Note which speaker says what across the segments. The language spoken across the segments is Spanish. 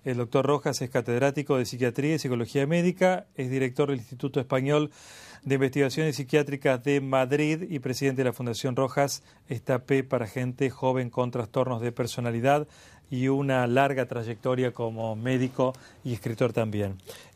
Speaker 1: El doctor Rojas es catedrático de Psiquiatría y Psicología Médica, es director del Instituto Español de Investigaciones Psiquiátricas de Madrid y presidente de la Fundación Rojas, esta P para gente joven con trastornos de personalidad y una larga trayectoria como médico y escritor también.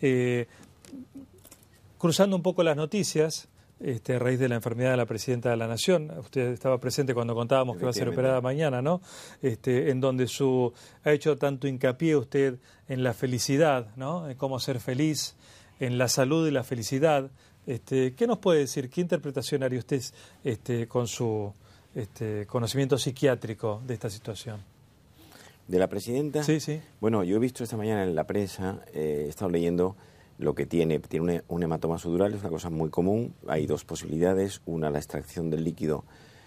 Speaker 1: Cruzando un poco las noticias, a raíz de la enfermedad de la presidenta de la Nación, usted estaba presente cuando contábamos que va a ser operada mañana, ¿no? En donde ha hecho tanto hincapié usted en la felicidad, ¿no? En cómo ser feliz, en la salud y la felicidad. ¿Qué nos puede decir? ¿Qué interpretación haría usted con su conocimiento psiquiátrico de esta situación?
Speaker 2: ¿De la presidenta?
Speaker 1: Sí, sí.
Speaker 2: Bueno, yo he visto esta mañana en la prensa, he estado leyendo lo que tiene un hematoma sudural, es una cosa muy común. Hay dos posibilidades: una, la extracción del líquido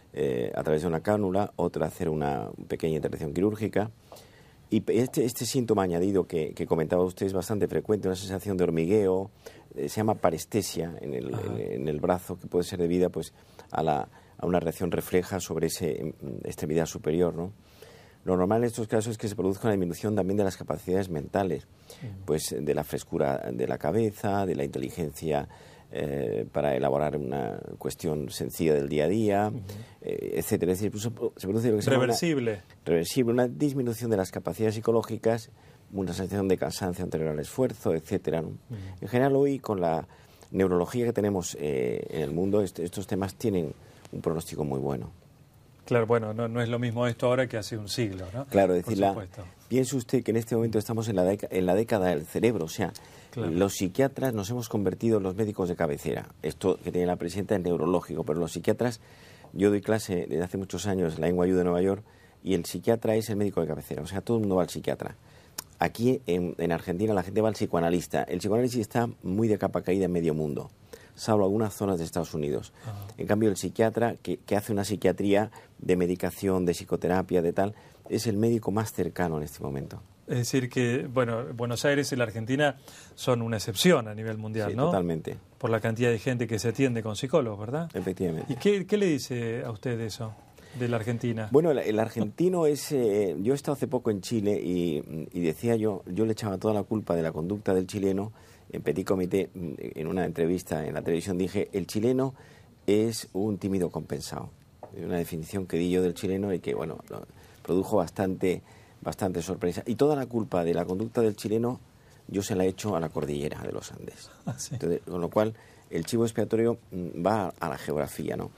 Speaker 2: a través de una cánula; otra, hacer una pequeña intervención quirúrgica. Y este síntoma añadido que comentaba usted es bastante frecuente, una sensación de hormigueo, se llama parestesia en el brazo, que puede ser debida pues a una reacción refleja sobre esa extremidad superior, ¿no? Lo normal en estos casos es que se produzca una disminución también de las capacidades mentales, pues de la frescura de la cabeza, de la inteligencia para elaborar una cuestión sencilla del día a día, etcétera. Es decir, se produce lo que se llama reversible, una disminución de las capacidades psicológicas, una sensación de cansancio anterior al esfuerzo, etcétera, ¿no? En general, hoy, con la neurología que tenemos en el mundo, estos temas tienen un pronóstico muy bueno.
Speaker 1: Claro, bueno, no es lo mismo esto ahora que hace un siglo, ¿no?
Speaker 2: Claro, piense usted que en este momento estamos en la década del cerebro, o sea, claro, los psiquiatras nos hemos convertido en los médicos de cabecera. Esto que tiene la presidenta es neurológico, pero los psiquiatras, yo doy clase desde hace muchos años en la NYU de Nueva York, y el psiquiatra es el médico de cabecera, o sea, todo el mundo va al psiquiatra. Aquí en Argentina la gente va al psicoanalista. El psicoanálisis está muy de capa caída en medio mundo, salvo algunas zonas de Estados Unidos. En cambio, el psiquiatra, que hace una psiquiatría de medicación, de psicoterapia, de tal, es el médico más cercano en este momento.
Speaker 1: Es decir que, bueno, Buenos Aires y la Argentina son una excepción a nivel mundial,
Speaker 2: sí,
Speaker 1: ¿no?
Speaker 2: Totalmente.
Speaker 1: Por la cantidad de gente que se atiende con psicólogos, ¿verdad?
Speaker 2: Efectivamente.
Speaker 1: ¿Y qué le dice a usted eso, de la Argentina?
Speaker 2: Bueno, el argentino es... yo he estado hace poco en Chile y decía yo le echaba toda la culpa de la conducta del chileno. En Petit Comité, en una entrevista en la televisión, dije: el chileno es un tímido compensado. Es una definición que di yo del chileno y que, bueno, produjo bastante sorpresa. Y toda la culpa de la conducta del chileno yo se la he hecho a la cordillera de los Andes.
Speaker 1: ¿Sí?
Speaker 2: Entonces, con lo cual, el chivo expiatorio va a la geografía, ¿no?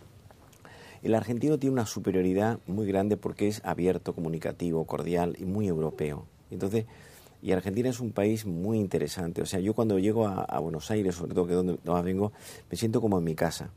Speaker 2: El argentino tiene una superioridad muy grande porque es abierto, comunicativo, cordial y muy europeo. Entonces... Y Argentina es un país muy interesante. O sea, yo cuando llego a Buenos Aires, sobre todo que es donde más vengo, me siento como en mi casa.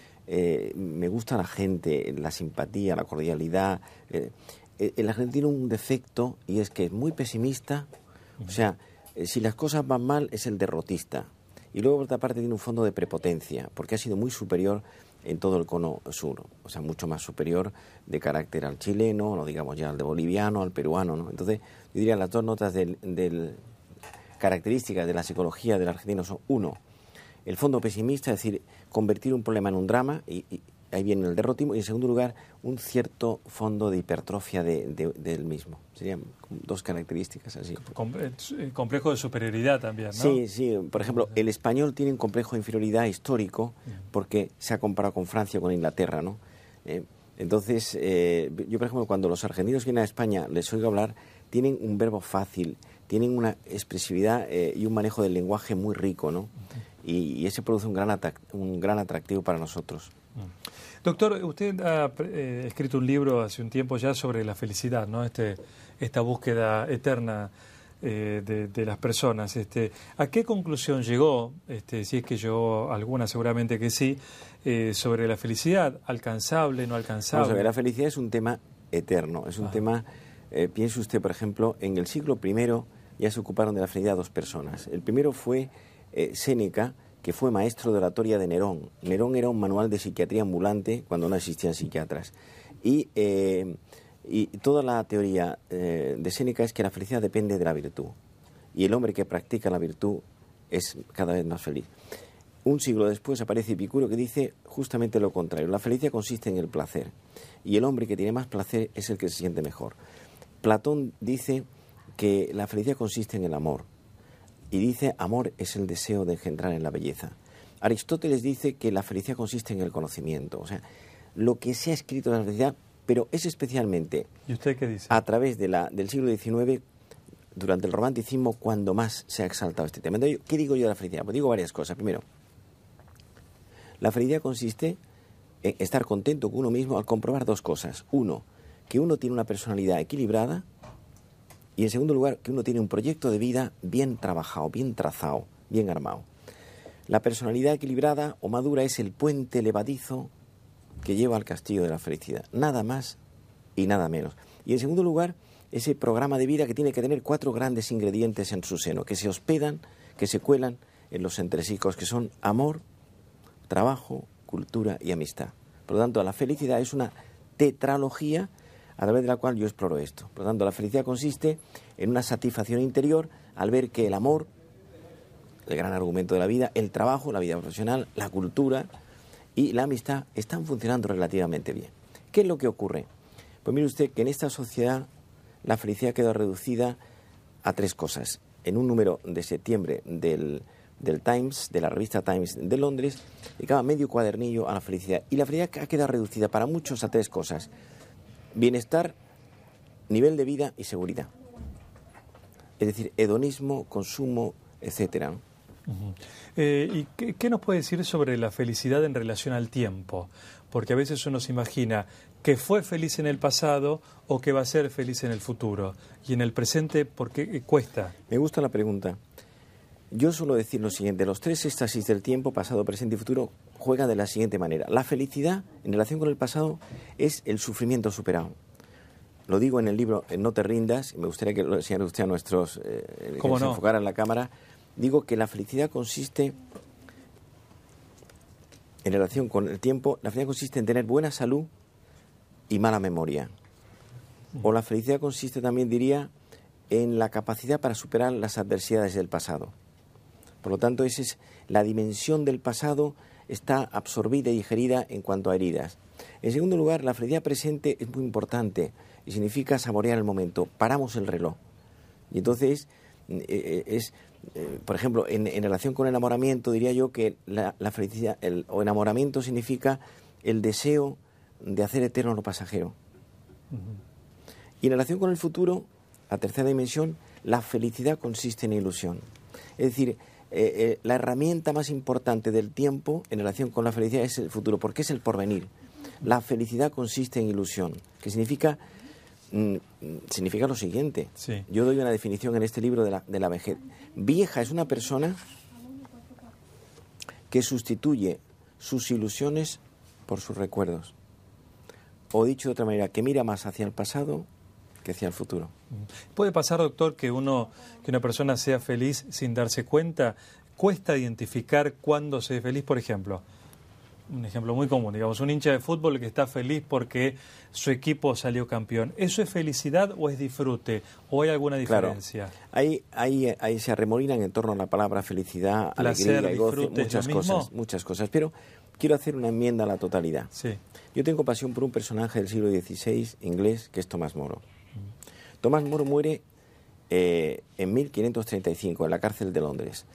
Speaker 2: Me gusta la gente, la simpatía, la cordialidad. El argentino tiene un defecto, y es que es muy pesimista. O sea, si las cosas van mal, es el derrotista. Y luego, por otra parte, tiene un fondo de prepotencia, porque ha sido muy superior en todo el cono sur. O sea, mucho más superior de carácter al chileno, no digamos ya al de boliviano, al peruano, ¿no? Entonces, yo diría las dos notas características de la psicología del argentino son: uno, el fondo pesimista, es decir, convertir un problema en un drama, y ahí viene el derrotismo; y en segundo lugar, un cierto fondo de hipertrofia del mismo. Serían dos características así.
Speaker 1: Complejo de superioridad también, ¿no?
Speaker 2: Sí, sí. Por ejemplo, el español tiene un complejo de inferioridad histórico porque se ha comparado con Francia o con Inglaterra, ¿no? Entonces, yo, por ejemplo, cuando los argentinos vienen a España, les oigo hablar, tienen un verbo fácil, tienen una expresividad y un manejo del lenguaje muy rico, ¿no? Y ese produce un gran atractivo para nosotros.
Speaker 1: Doctor, usted ha escrito un libro hace un tiempo ya sobre la felicidad, ¿no? Esta búsqueda eterna de las personas. ¿A qué conclusión llegó, si es que llegó alguna, seguramente que sí, sobre la felicidad? ¿Alcanzable, no alcanzable?
Speaker 2: Vamos a ver, la felicidad es un tema eterno, es un tema... piense usted, por ejemplo, en el siglo I ya se ocuparon de la felicidad dos personas. El primero fue Séneca, que fue maestro de oratoria de Nerón. Nerón era un manual de psiquiatría ambulante cuando no existían psiquiatras. Y toda la teoría de Séneca es que la felicidad depende de la virtud. Y el hombre que practica la virtud es cada vez más feliz. Un siglo después aparece Epicuro, que dice justamente lo contrario. La felicidad consiste en el placer. Y el hombre que tiene más placer es el que se siente mejor. Platón dice que la felicidad consiste en el amor. Y dice, amor es el deseo de engendrar en la belleza. Aristóteles dice que la felicidad consiste en el conocimiento. O sea, lo que se ha escrito de la felicidad, pero es especialmente...
Speaker 1: ¿Y usted qué dice?
Speaker 2: A través del siglo XIX, durante el romanticismo, cuando más se ha exaltado este tema. Entonces, ¿qué digo yo de la felicidad? Pues digo varias cosas. Primero, la felicidad consiste en estar contento con uno mismo al comprobar dos cosas. Uno, que uno tiene una personalidad equilibrada, y en segundo lugar, que uno tiene un proyecto de vida bien trabajado, bien trazado, bien armado. La personalidad equilibrada o madura es el puente levadizo que lleva al castillo de la felicidad. Nada más y nada menos. Y en segundo lugar, ese programa de vida que tiene que tener 4 grandes ingredientes en su seno, que se hospedan, que se cuelan en los entresijos, que son amor, trabajo, cultura y amistad. Por lo tanto, la felicidad es una tetralogía a través de la cual yo exploro esto. Por lo tanto, la felicidad consiste en una satisfacción interior al ver que el amor, el gran argumento de la vida, el trabajo, la vida profesional, la cultura y la amistad están funcionando relativamente bien. ¿Qué es lo que ocurre? Pues mire usted que en esta sociedad la felicidad queda reducida a 3 cosas. En un número de septiembre del Times, de la revista Times de Londres, dedicaba medio cuadernillo a la felicidad. Y la felicidad ha quedado reducida para muchos a 3 cosas. Bienestar, nivel de vida y seguridad. Es decir, hedonismo, consumo, etcétera.
Speaker 1: ¿Y qué nos puede decir sobre la felicidad en relación al tiempo? Porque a veces uno se imagina que fue feliz en el pasado o que va a ser feliz en el futuro. Y en el presente, ¿por qué cuesta?
Speaker 2: Me gusta la pregunta. Yo suelo decir lo siguiente, los 3 éxtasis del tiempo, pasado, presente y futuro, juegan de la siguiente manera. La felicidad, en relación con el pasado, es el sufrimiento superado. Lo digo en el libro No te rindas, me gustaría que lo enseñara usted a nuestros, que se enfocara en la cámara. Digo que la felicidad consiste, en relación con el tiempo, la felicidad consiste en tener buena salud y mala memoria. O la felicidad consiste también, diría, en la capacidad para superar las adversidades del pasado. Por lo tanto, esa es la dimensión del pasado, está absorbida y digerida en cuanto a heridas. En segundo lugar, la felicidad presente es muy importante y significa saborear el momento. Paramos el reloj. Y entonces, por ejemplo, en relación con el enamoramiento, diría yo que la felicidad o enamoramiento significa el deseo de hacer eterno lo pasajero. Y en relación con el futuro, la tercera dimensión, la felicidad consiste en ilusión. Es decir, la herramienta más importante del tiempo en relación con la felicidad es el futuro, porque es el porvenir. La felicidad consiste en ilusión, que significa lo siguiente.
Speaker 1: Sí.
Speaker 2: Yo doy una definición en este libro de la vejez. Vieja es una persona que sustituye sus ilusiones por sus recuerdos. O dicho de otra manera, que mira más hacia el pasado que hacia el futuro.
Speaker 1: ¿Puede pasar, doctor, que una persona sea feliz sin darse cuenta? ¿Cuesta identificar cuándo se es feliz? Por ejemplo, un ejemplo muy común, digamos, un hincha de fútbol que está feliz porque su equipo salió campeón. ¿Eso es felicidad o es disfrute? ¿O hay alguna diferencia?
Speaker 2: Claro. Ahí se arremolinan en torno a la palabra felicidad,
Speaker 1: placer,
Speaker 2: alegría y goce,
Speaker 1: disfrute,
Speaker 2: muchas cosas. Pero quiero hacer una enmienda a la totalidad.
Speaker 1: Sí.
Speaker 2: Yo tengo pasión por un personaje del siglo XVI inglés que es Tomás Moro. Tomás Moro muere en 1535 en la cárcel de Londres.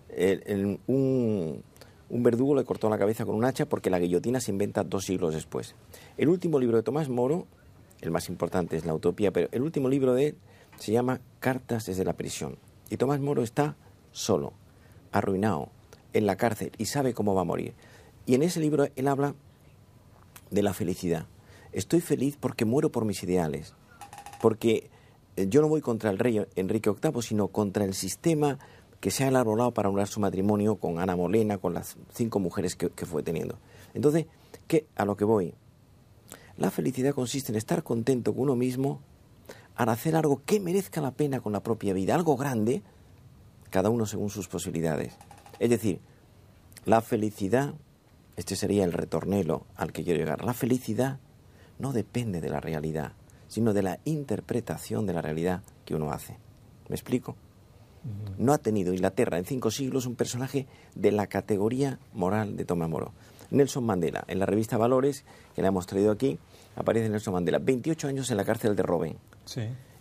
Speaker 2: Un verdugo le cortó la cabeza con un hacha porque la guillotina se inventa 2 siglos después. El último libro de Tomás Moro, el más importante es La Utopía, pero el último libro de él se llama Cartas desde la prisión. Y Tomás Moro está solo, arruinado, en la cárcel y sabe cómo va a morir. Y en ese libro él habla de la felicidad. Estoy feliz porque muero por mis ideales, porque yo no voy contra el rey Enrique VIII, sino contra el sistema que se ha elaborado para anular su matrimonio con Ana Molena, con las 5 mujeres que fue teniendo. Entonces, a lo que voy? La felicidad consiste en estar contento con uno mismo al hacer algo que merezca la pena con la propia vida, algo grande, cada uno según sus posibilidades. Es decir, la felicidad, este sería el retornelo al que quiero llegar, la felicidad no depende de la realidad, sino de la interpretación de la realidad que uno hace. ¿Me explico? No ha tenido Inglaterra en 5 siglos un personaje de la categoría moral de Tomás Moro. Nelson Mandela, en la revista Valores, que la hemos traído aquí, aparece Nelson Mandela, 28 años en la cárcel de Robben.
Speaker 1: Sí.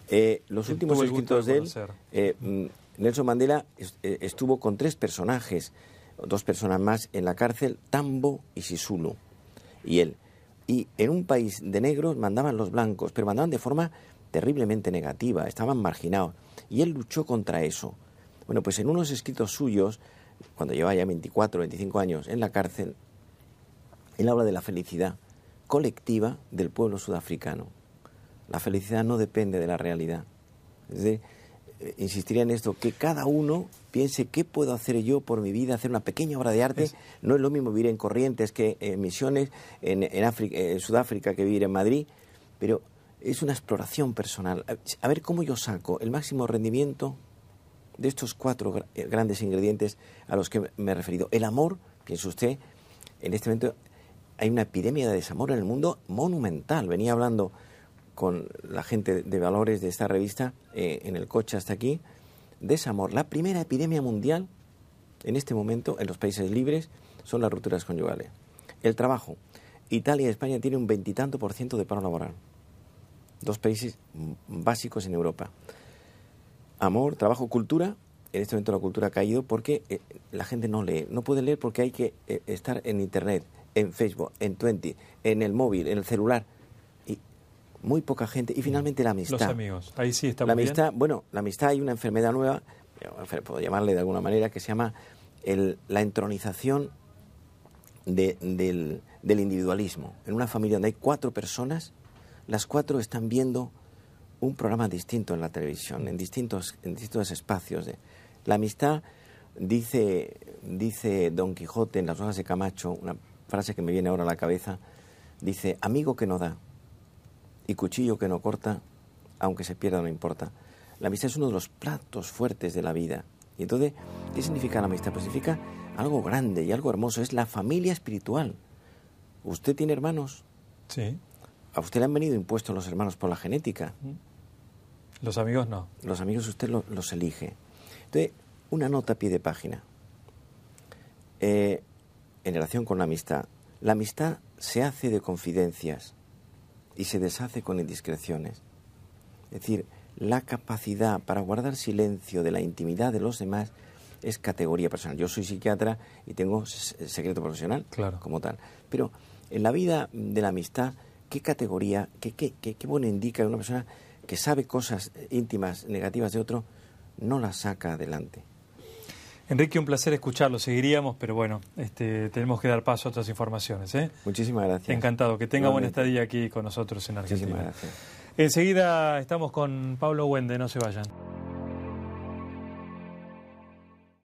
Speaker 2: Los últimos escritos de él, Nelson Mandela estuvo con 3 personajes, 2 personas más en la cárcel, Tambo y Sisulu, y él. Y en un país de negros mandaban los blancos, pero mandaban de forma terriblemente negativa, estaban marginados. Y él luchó contra eso. Bueno, pues en unos escritos suyos, cuando llevaba ya 24, 25 años en la cárcel, él habla de la felicidad colectiva del pueblo sudafricano. La felicidad no depende de la realidad. Es decir, insistiría en esto, que cada uno piense qué puedo hacer yo por mi vida, hacer una pequeña obra de arte. No es lo mismo vivir en Corrientes que en Misiones, en Sudáfrica, que vivir en Madrid, pero es una exploración personal. A ver cómo yo saco el máximo rendimiento de estos 4 grandes ingredientes a los que me he referido. El amor, piense usted, en este momento hay una epidemia de desamor en el mundo monumental. Venía hablando con la gente de valores de esta revista en el coche hasta aquí. Desamor. La primera epidemia mundial en este momento en los países libres son las rupturas conyugales. El trabajo. Italia y España tienen un 20 y tanto % de paro laboral. 2 países básicos en Europa. Amor, trabajo, cultura. En este momento la cultura ha caído porque la gente no lee. No puede leer porque hay que estar en Internet, en Facebook, en Twenty, en el móvil, en el celular. Y muy poca gente. Y finalmente la amistad.
Speaker 1: Los amigos. Ahí sí está
Speaker 2: la
Speaker 1: muy
Speaker 2: amistad,
Speaker 1: bien.
Speaker 2: Bueno, la amistad, hay una enfermedad nueva, puedo llamarle de alguna manera, que se llama la entronización del individualismo. En una familia donde hay 4 personas, las 4 están viendo un programa distinto en la televisión, en distintos espacios. La amistad, dice Don Quijote en Las hojas de Camacho, una frase que me viene ahora a la cabeza, dice: amigo que no da y cuchillo que no corta, aunque se pierda no importa. La amistad es uno de los platos fuertes de la vida. Y entonces, ¿qué significa la amistad? Pues significa algo grande y algo hermoso, es la familia espiritual. ¿Usted tiene hermanos?
Speaker 1: Sí.
Speaker 2: ¿A usted le han venido impuestos los hermanos por la genética?
Speaker 1: Los amigos no.
Speaker 2: Los amigos usted los elige. Entonces, una nota a pie de página. En relación con la amistad. La amistad se hace de confidencias y se deshace con indiscreciones. Es decir, la capacidad para guardar silencio de la intimidad de los demás es categoría personal. Yo soy psiquiatra y tengo secreto profesional,
Speaker 1: claro,
Speaker 2: como tal. Pero en la vida de la amistad, ¿qué categoría, qué bueno indica una persona que sabe cosas íntimas, negativas de otro, no las saca adelante?
Speaker 1: Enrique, un placer escucharlo. Seguiríamos, pero bueno, tenemos que dar paso a otras informaciones.
Speaker 2: Muchísimas gracias.
Speaker 1: Encantado. Que tenga buena estadía aquí con nosotros en Argentina.
Speaker 2: Muchísimas gracias.
Speaker 1: Enseguida estamos con Pablo Wende, no se vayan.